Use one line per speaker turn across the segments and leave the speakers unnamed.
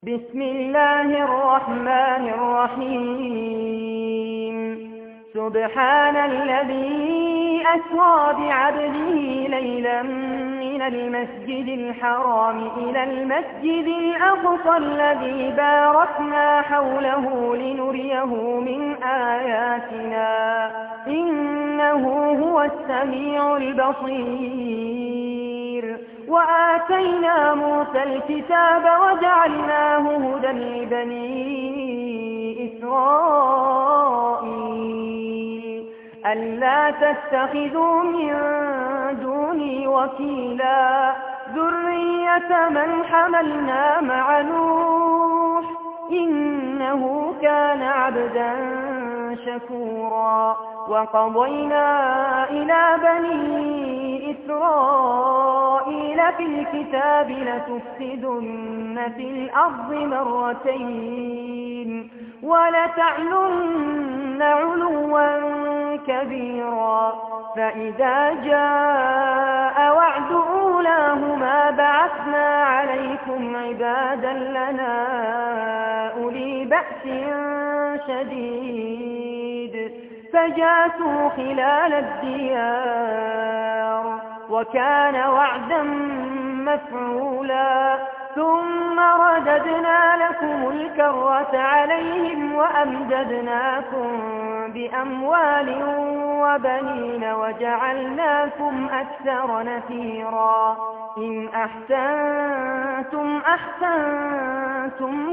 بسم الله الرحمن الرحيم سبحان الذي أسرى بعبده ليلا من المسجد الحرام إلى المسجد الأقصى الذي باركنا حوله لنريه من آياتنا إنه هو السميع البصير وآتينا موسى الكتاب وجعلناه هدى لبني إسرائيل ألا تتخذوا من دوني وكيلا ذرية من حملنا مع نوح إنه كان عبدا شكورا وقضينا إلى بني إسرائيل في الكتاب لتفسدن في الأرض مرتين ولتعلن علوا كبيرا فإذا جاء وعد أولاهما بعثنا عليكم عبادا لنا أولي بأس شديد فجاسوا خلال الديار وكان وعدا مفعولا ثم رددنا لكم الكرة عليهم وأمددناكم بأموال وبنين وجعلناكم أكثر نفيرا إن أحسنتم أحسنتم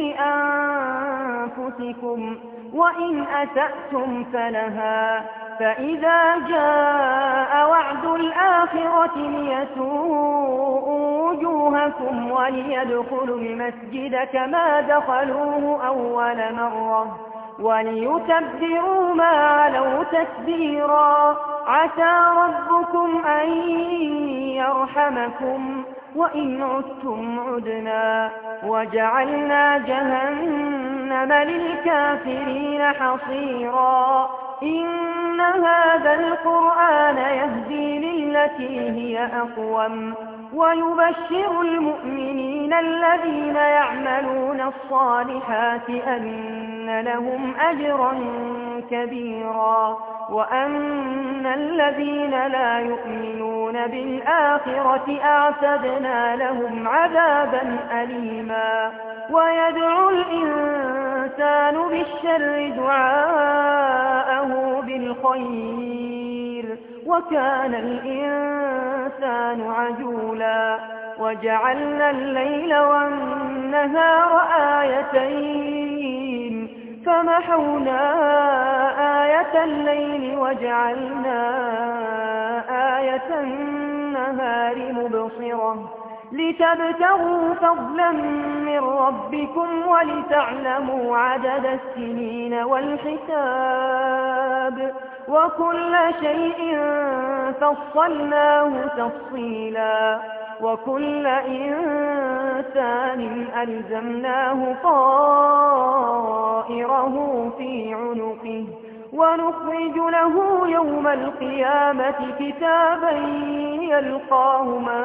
لأنفسكم وإن أسأتم فلها فإذا جاء وعد الآخرة ليسوءوا وجوهكم وليدخلوا المسجد كما دخلوه أول مرة وليتبروا ما علوا تتبيرا عسى ربكم أن يرحمكم وإن عدتم عدنا وجعلنا جهنم للكافرين حصيرا إن هذا القرآن يهدي للتي هي أقوم ويبشر المؤمنين الذين يعملون الصالحات أن لهم أجرا كبيرا وأن الذين لا يؤمنون بالآخرة أعتدنا لهم عذابا أليما ويدعو الإنسان بالشر دعاءه بالخير وكان الإنسان عجولا وجعلنا الليل والنهار آيتين فمحونا آية الليل وجعلنا آية النهار مبصرة لتبتغوا فضلا من ربكم ولتعلموا عدد السنين والحساب وكل شيء فصلناه تفصيلا وكل إنسان ألزمناه طائره في عنقه ونخرج له يوم القيامة كتابا يلقاه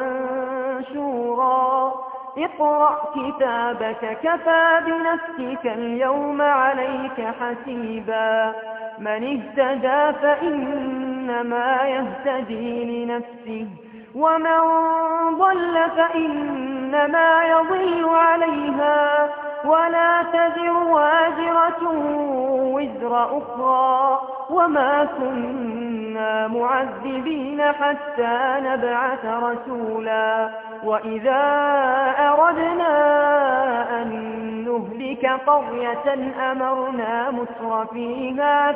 منشورا اقرأ كتابك كفى بنفسك اليوم عليك حسيبا من اهتدى فإنما يهتدي لنفسه ومن ضل فإنما يضل عليها ولا تزر وازرة وزر أخرى وما كنا معذبين حتى نبعث رسولا وإذا أردنا أن نهلك قرية أمرنا مترفيها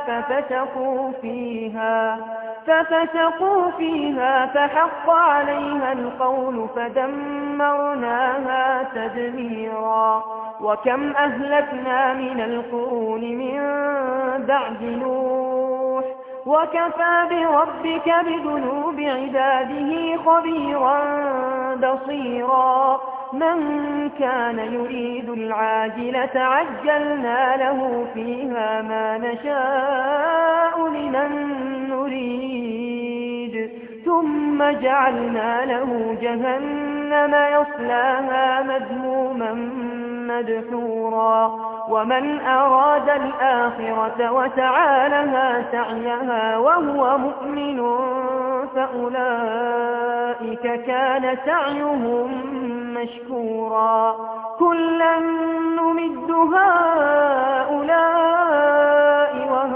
ففسقوا فيها فحق عليها القول فدمرناها تدميرا وكم أهلكنا من القرون من بعد نوح وكفى بربك بذنوب عباده خبيرا بصيرا من كان يريد العاجلة عجلنا له فيها ما نشاء لمن نريد ثم جعلنا له جهنم يصلاها مذموما مدحورا ومن أراد الآخرة وسعى لها سعيها وهو مؤمن فأولئك كان سعيهم مشكورا كلا نمد هؤلاء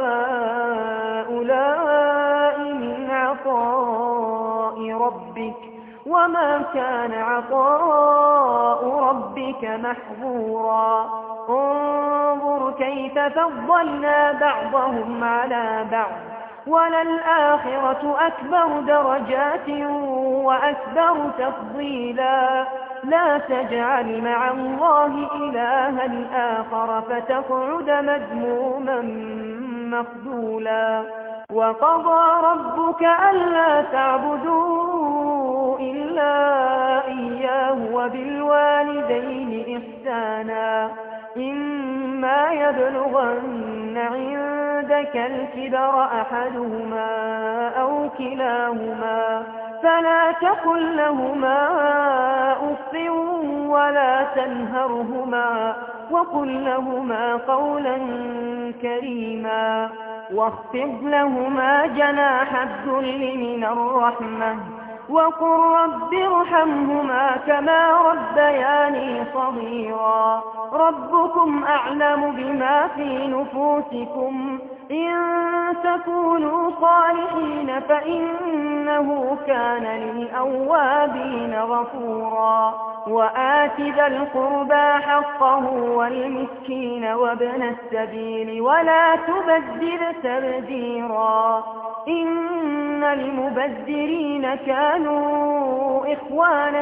وهؤلاء من عطاء ربك وما كان عطاء ربك محظورا انظر كيف فضلنا بعضهم على بعض وللآخرة أكبر درجات وأكبر تفضيلا لا تجعل مع الله إلها آخر فتقعد مذموما مخذولا وقضى ربك ألا تعبدوا إلا إياه وبالوالدين إحسانا إما يبلغن عندك الكبر أحدهما أو كلاهما فلا تقل لهما أف ولا تنهرهما وقل لهما قولا كريما واخفض لهما جناح الذل من الرحمة وقل رب ارحمهما كما ربياني صغيرا ربكم أعلم بما في نفوسكم إن تكونوا صالحين فإنه كان للأوابين غفورا وآت ذا القربى حقه والمسكين وابن السبيل ولا تبذر تبذيرا إن المبذرين كانوا إخوان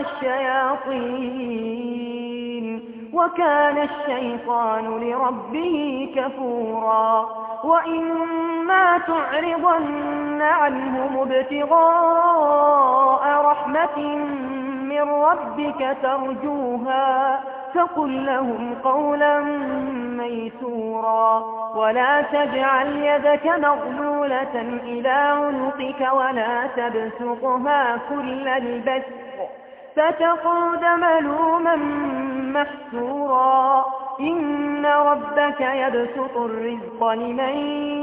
الشياطين وكان الشيطان لربه كفورا وإما تعرضن عنهم ابتغاء رحمة من ربك ترجوها فقل لهم قولا ميسورا ولا تجعل يدك مغلولة إلى عنقك ولا تبسطها كل البسط فتقعد ملوما محسورا إن ربك يبسط الرزق لمن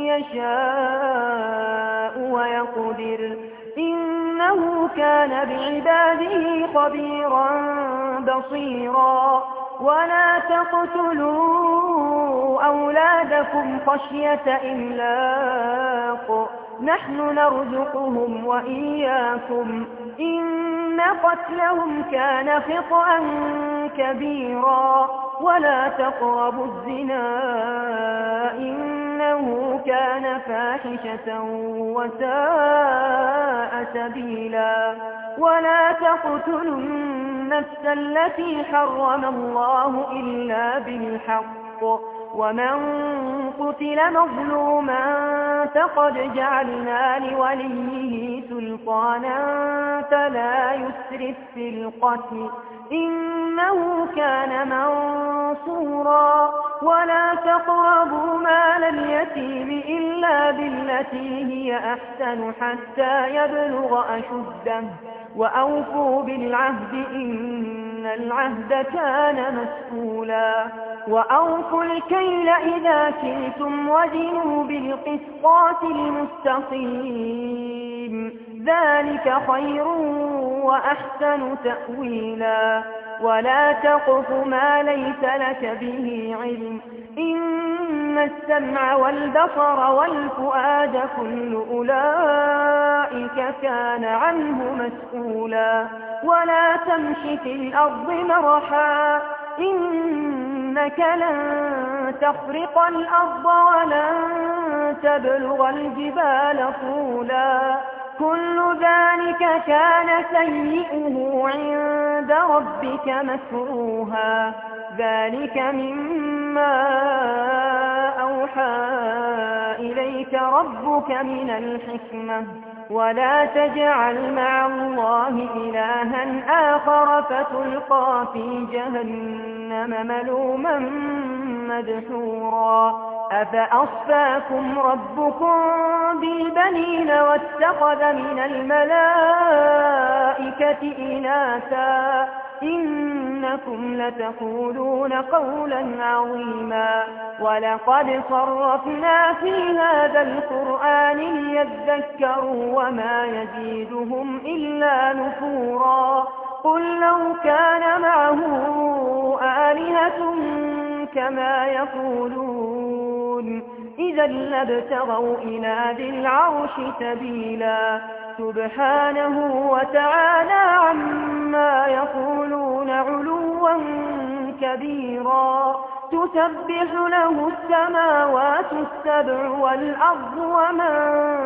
يشاء ويقدر إنه كان بعباده خبيرا بصيرا ولا تقتلوا أولادكم خشية إملاق نحن نرزقهم وإياكم إن قتلهم كان خطأ كبيرا ولا تقربوا الزنا إنه كان فاحشة وساء سبيلا ولا تقتلوا النفس التي حرم الله إلا بالحق ومن قتل مظلوما فقد جعلنا لوليه سلطانا فلا يسرف في القتل إنه كان منصورا ولا تقربوا مال اليتيم إلا بالتي هي أحسن حتى يبلغ أشده وأوفوا بالعهد إن العهد كان مسؤولا وأوفوا الكيل إذا كلتم وزنوا بالقسطاس المستقيم ذلك خير وأحسن تأويلا ولا تقف ما ليس لك به علم إن السمع والبصر والفؤاد كل أولئك كان عنه مسؤولا ولا تمش في الأرض مرحا إنك لن تخرق الأرض ولن تبلغ الجبال طولا كل ذلك كان سيئه عند ربك مكروها ذلك مما أوحى إليك ربك من الحكمة ولا تجعل مع الله إلها آخر فتلقى في جهنم ملوما مدحورا أفأصفاكم ربكم بالبنين واتخذ من الملائكة إناثا إنكم لتقولون قولا عظيما ولقد صرفنا في هذا القرآن ليذكروا وما يزيدهم إلا نفورا قل لو كان معه آلهة كما يقولون إذا لابتغوا إلى ذي العرش سبيلا سبحانه وتعالى عما يقولون علوا كبيرا تسبح له السماوات السبع والأرض ومن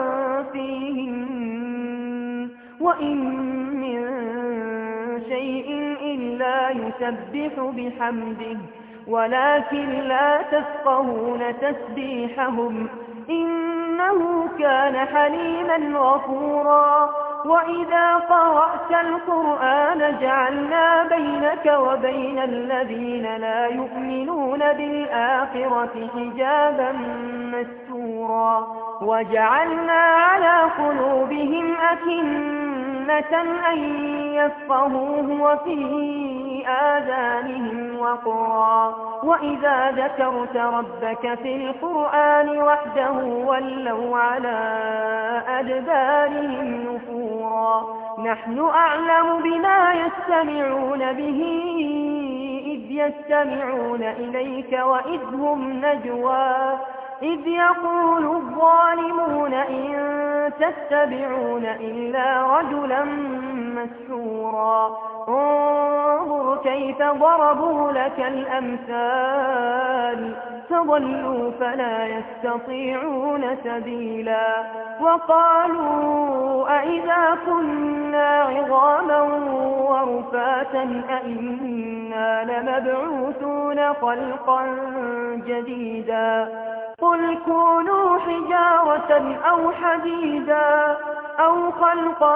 فيهن وإن من شيء إلا يسبح بحمده ولكن لا تفقهون تسبيحهم إنه كان حليما غفورا وإذا قرأت القرآن جعلنا بينك وبين الذين لا يؤمنون بالآخرة حجابا مستورا وجعلنا على قلوبهم أكنة أن يفقهوه وفي آذانهم وقرا وإذا ذكرت ربك في القرآن وحده ولوا على أدبارهم نفورا نحن أعلم بما يستمعون به إذ يستمعون إليك وإذ هم نجوى إذ يقول الظالمون إن تتبعون إلا رجلا مسحورا انظر كيف ضربوا لك الأمثال فضلوا فلا يستطيعون سبيلا وقالوا أئذا كنا عظاما ورفاتا أئنا لمبعوثون خلقا جديدا قل كونوا حجارة أو حديدا أو خلقا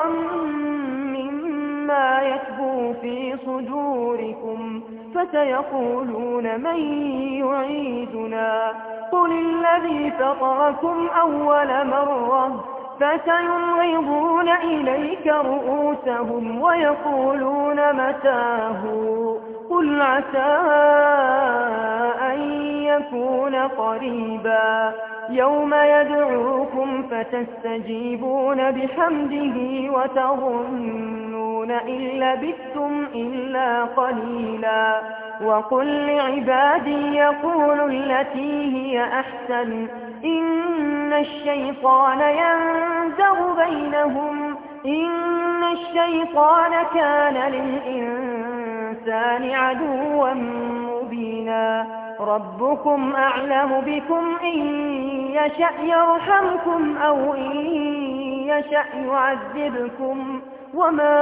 مما يكبر في صدوركم فسيقولون من يعيدنا قل الذي فطركم أول مرة فسينغضون إليك رؤوسهم ويقولون متاه قل عسى أن يكون قريبا يوم يدعوكم فتستجيبون بحمده وتظنون إن لبثتم إلا قليلا وقل لعبادي يقولوا التي هي أحسن إن الشيطان ينزغ بينهم إن الشيطان كان للإنسان عدوا مبينا ربكم أعلم بكم إن يشأ يرحمكم أو إن يشأ يعذبكم وما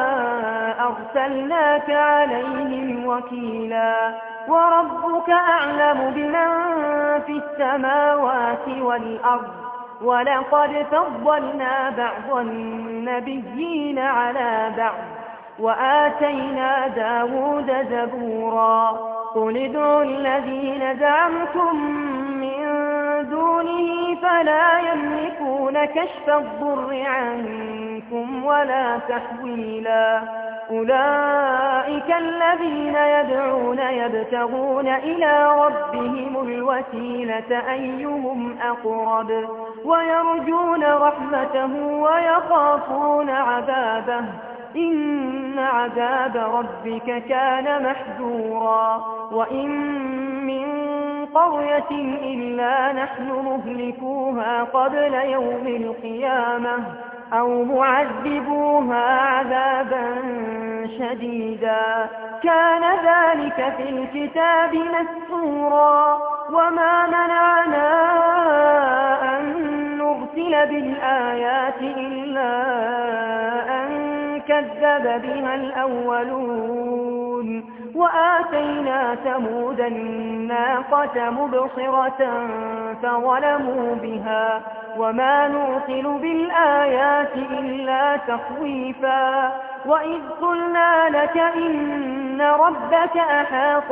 أرسلناك عليهم وكيلا وربك أعلم بمن في السماوات والأرض ولقد فضلنا بعض النبيين على بعض وآتينا داود زبورا قل ادعوا الذين زعمتم من دونه فلا يملكون كشف الضر عنكم ولا تحويلا أولئك الذين يدعون يبتغون إلى ربهم الوسيلة أيهم أقرب ويرجون رحمته ويخافون عذابه إن عذاب ربك كان محذورا وإن من قرية إلا نحن مهلكوها قبل يوم القيامة أو معذبوها عذابا شديدا كان ذلك في الكتاب مسطورا وما منعنا أن نرسل بالآيات إلا أن كذب بها الأولون وآتينا ثمود الناقة مبصرة فظلموا بها وما نرسل بالآيات إلا تخويفا وإذ قلنا لك إن ربك أحاط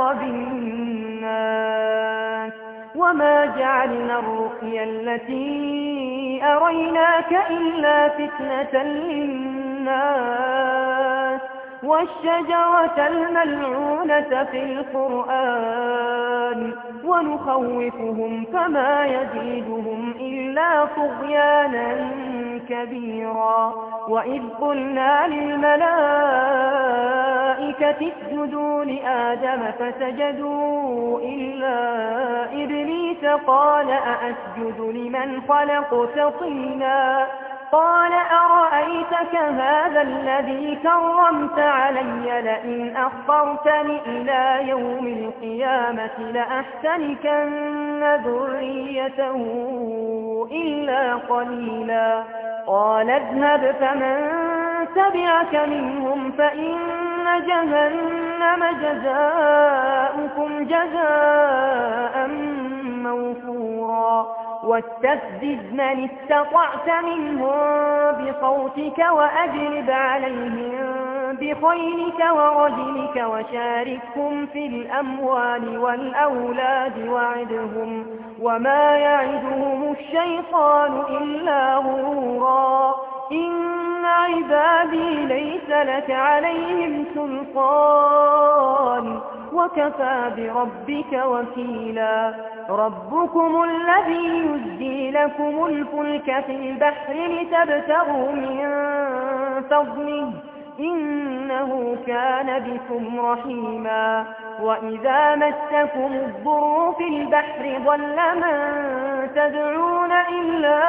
بالناس وما جعلنا الرؤيا التي أريناك إلا فتنة للناس والشجرة الملعونة في القرآن ونخوفهم فما يزيدهم إلا طغيانا كبيرا. وإذ قلنا للملائكة اسجدوا لآدم فسجدوا إلا إبليس قال أأسجد لمن خلقت طينا قال أرأيتك هذا الذي كرمت علي لئن أخرتني إلى يوم القيامة لأحتنكن ذريته إلا قليلا. قال اذهب فمن تبعك منهم فإن جهنم جزاؤكم جزاء موفورا. واستفزز من استطعت منهم بصوتك وأجلب عليهم بخيلك ورجلك وشاركهم في الأموال والأولاد وعدهم وما يعدهم الشيطان إلا غرورا. إن عبادي ليس لك عليهم سلطان وكفى بربك وكيلا. ربكم الذي يزجي لكم الفلك في البحر لتبتغوا من فضله إنه كان بكم رحيما. وإذا مسكم الضر في البحر ضل من تدعون إلا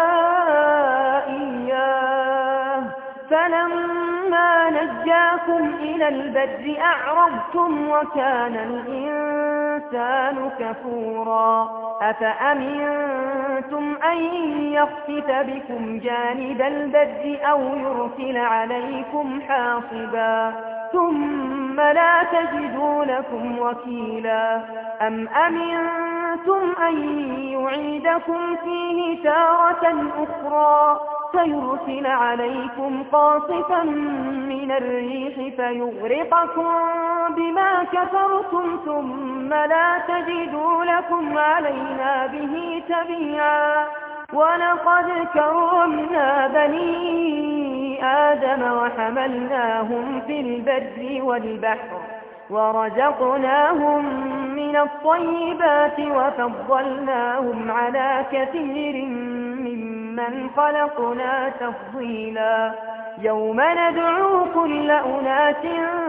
إياه فلما نجاكم إلى البر أعرضتم وكان الإنسان كفورا. أفأمنتم أن يخسف بكم جانب البر أو يرسل عليكم حاصبا ثم لا تجدوا لكم وكيلا. أم أمنتم أن يعيدكم فيه تارة أخرى فيرسل عليكم قاصفا من الريح فيغرقكم بما كفرتم ثم لا تجدوا لكم علينا به تبيعا. ولقد كرمنا بني آدم وحملناهم في البر والبحر ورزقناهم من الطيبات وفضلناهم على كثير ممن خلقنا تفضيلا. يوم ندعو كل أناس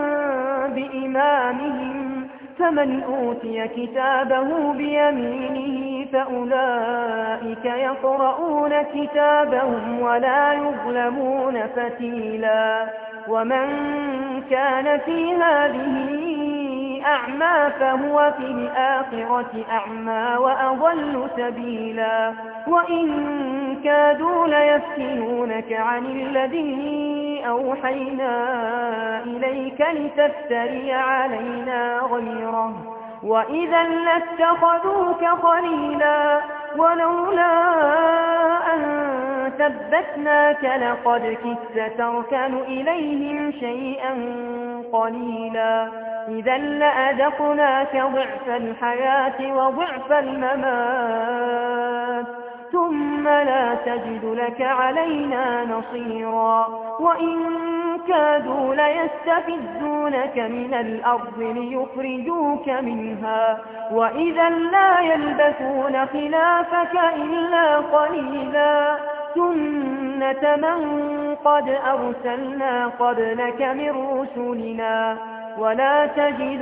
بإمامهم فمن أوتي كتابه بيمينه فأولئك يقرؤون كتابهم ولا يظلمون فتيلا. ومن كان في هذه أعمى فهو في الآخرة أعمى وأضل سبيلا. وإن كادوا ليفتنونك عن الذي أوحينا إليك لتفتري علينا غيره وإذا لاتخذوك خليلا. ولولا أن ثبتناك لقد كدت تركن إليهم شيئا قليلا. إذا لأذقناك ضعف الحياة وضعف الممات ثم لا تجد لك علينا نصيرا. وإن كادوا ليستفزونك من الأرض ليخرجوك منها وإذا لا يلبثون خلافك إلا قليلا. سنة من قد أرسلنا قبلك من رسلنا ولا تجد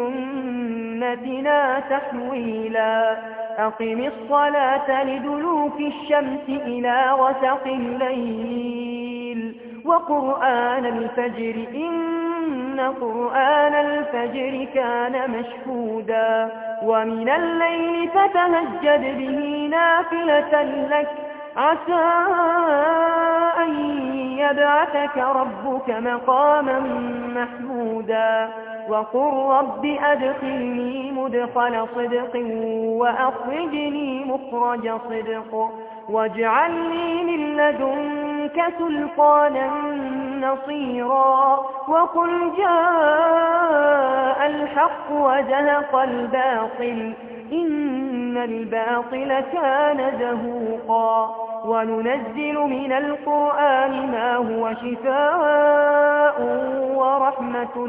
لسنتنا تحويلا. أقم الصلاة لدلوك الشمس إلى غسق الليل وقرآن الفجر إن قرآن الفجر كان مشهودا. ومن الليل فتهجد به نافلة لك عسى أن يبعثك ربك مقاما محمودا. وقل رب أدخلني مدخل صدق وأخرجني مخرج صدق واجعل لي من لدنك سلطانا نصيرا. وقل جاء الحق وزهق الباطل إن الباطل كان زهوقا. وننزل من القرآن ما هو شفاء ورحمة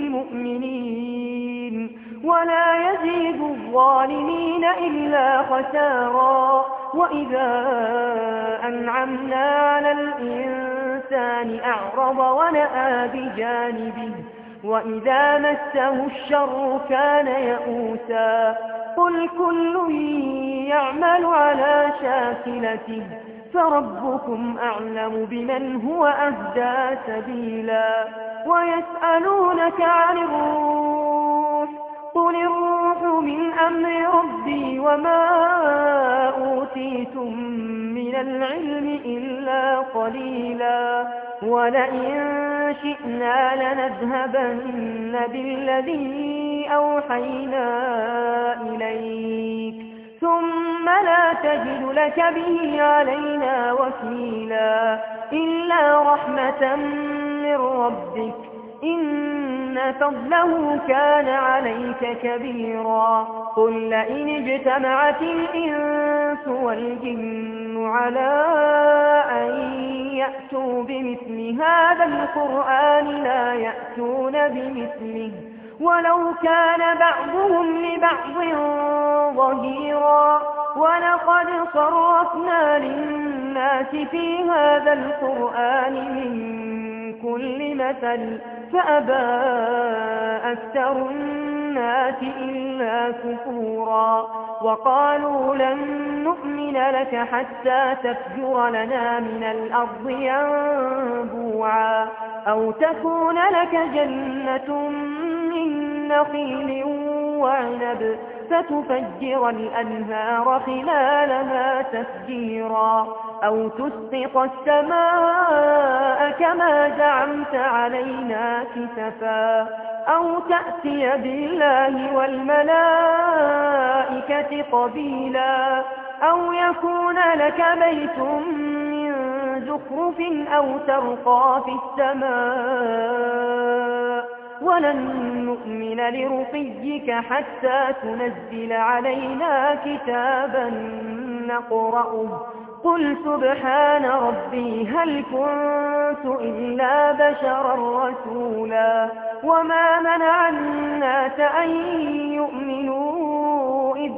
للمؤمنين ولا يزيد الظالمين إلا خسارا. وإذا أنعمنا على الإنسان أعرض ونأى بجانبه وإذا مسه الشر كان يئوسا. قل كل يعمل على شاكلته فربكم أعلم بمن هو أهدى سبيلا. ويسألونك عن الروح قل الروح من أمر ربي وما أوتيتم من العلم إلا قليلا. ولئن شئنا لنذهبن بالذي أوحينا إليك ثم لا تجد لك به علينا وكيلا إلا رحمة من ربك إن فضله كان عليك كبيرا. قل لئن اجتمعت الإنس والجن على أن يأتوا بمثل هذا القرآن لا يأتون بمثله ولو كان بعضهم لبعض ظهيرا. ولقد صرفنا للناس في هذا القرآن من كل مثل فأبى أكثر الناس إلا كفورا. وقالوا لن نؤمن لك حتى تفجر لنا من الأرض ينبوعا أو تكون لك جنة من نخيل وعنب فتفجر الأنهار خلالها تفجيرا أو تسقط السماء كما زعمت علينا كسفا أو تأتي بالله والملائكة قبيلا أو يكون لك بيت من زخرف أو ترقى في السماء ولن نؤمن لرقيك حتى تنزل علينا كتابا نقرأه قل سبحان ربي هل كنت إلا بشرا رسولا. وما منع الناس أن يؤمنوا إذ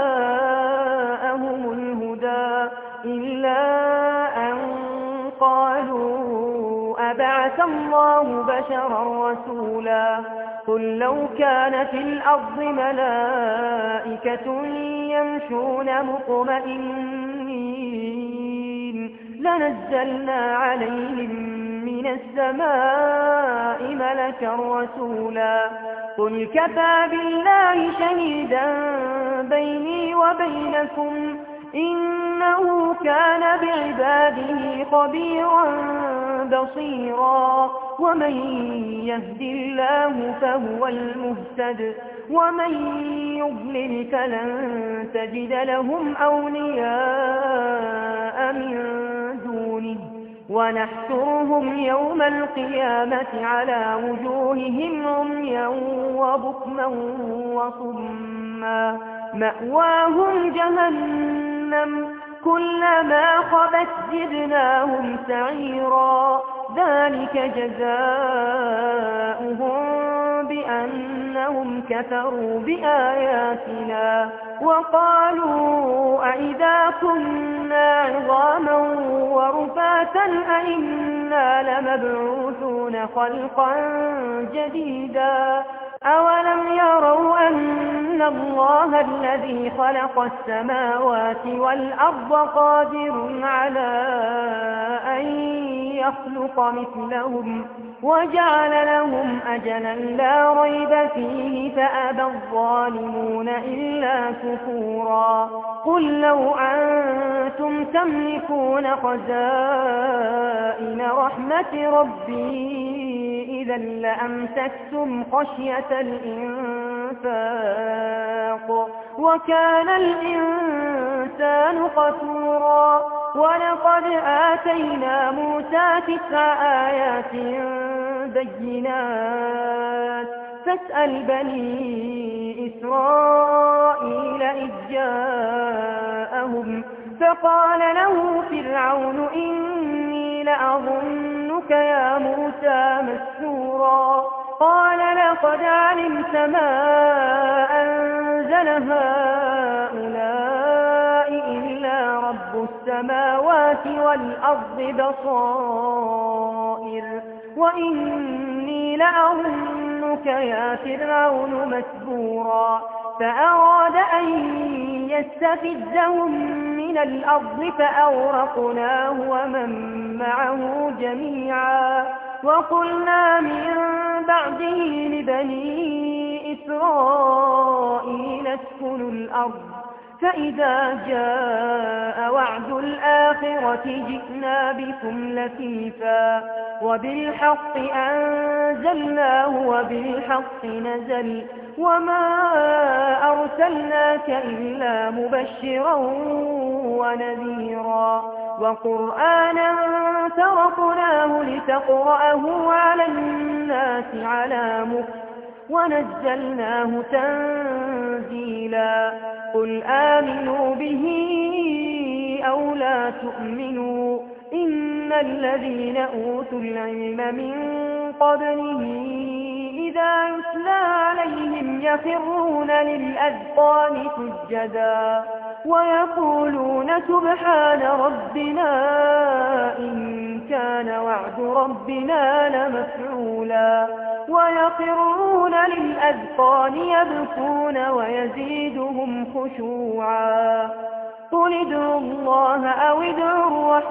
جاءهم الهدى إلا أن قالوا أبعث الله بشرا رسولا. قل لو كان في الأرض ملائكة يمشون مطمئنين لنزلنا عليهم من السماء ملكا رسولا. قل كفى بالله شهيدا بيني وبينكم إنه كان بعباده خبيرا بصيرا. ومن يهد الله فهو المهتد ومن يضلل فلن تجد لهم أولياء من دونه ونحشرهم يوم القيامة على وجوههم عميا وبكما وصما مأواهم جهنم كلما خبت زدناهم سعيرا. ذلك جزاؤهم بأنهم كفروا بآياتنا وقالوا أئذا كنا عظاما ورفاتا أئنا لمبعوثون خلقا جديدا. أولم يروا أن الله الذي خلق السماوات والأرض قادر على أن يخلق مثلهم وجعل لهم أجلا لا ريب فيه فأبى الظالمون إلا كفورا. قل لو أنتم تملكون خزائن رحمة ربي إذا لأمسكتم خشية الإنفاق وكان الإنسان قتورا. ولقد آتينا موسى 9 آيات بينات فاسأل بني إسرائيل إذ جاءهم فقال له فرعون إني لأظنك يا موسى مسحورا قال لقد علمت ما أنزل هؤلاء إلا رب السماوات والأرض بصائر وإني لأظنك يا فرعون مسحورا فأراد أن يستفزهم من الأرض فأغرقناه ومن معه جميعا وقلنا من بعده لبني إسرائيل اسكنوا الأرض فإذا جاء وعد الآخرة جئنا بكم لفيفا وبالحق أنزلناه وبالحق نزل وما أرسلناك إلا مبشرا ونذيرا وقرآنا فرقناه لتقرأه على الناس على مكث ونزلناه تنزيلا قل آمنوا به أو لا تؤمنوا إن الذين أوتوا العلم من قبله إذا يتلى عليهم يخرون للأذقان سجدا ويقولون سبحان ربنا إن كان وعد ربنا لمفعولا ويخرون للأذقان يبكون ويزيدهم خشوعا قل ادعوا الله أو ادعوا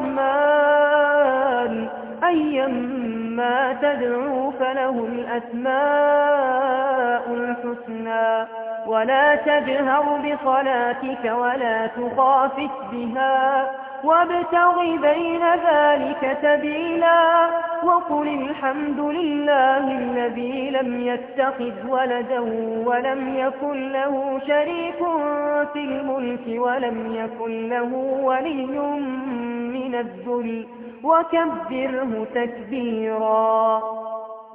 الرحمن أيما تدعوا فله الأسماء الحسنى ولا تجهر بصلاتك ولا تخافت بها وابتغ بين ذلك سبيلا وقل الحمد لله الذي لم يتخذ ولدا ولم يكن له شريك في الملك ولم يكن له ولي من الذل وكبره تكبيرا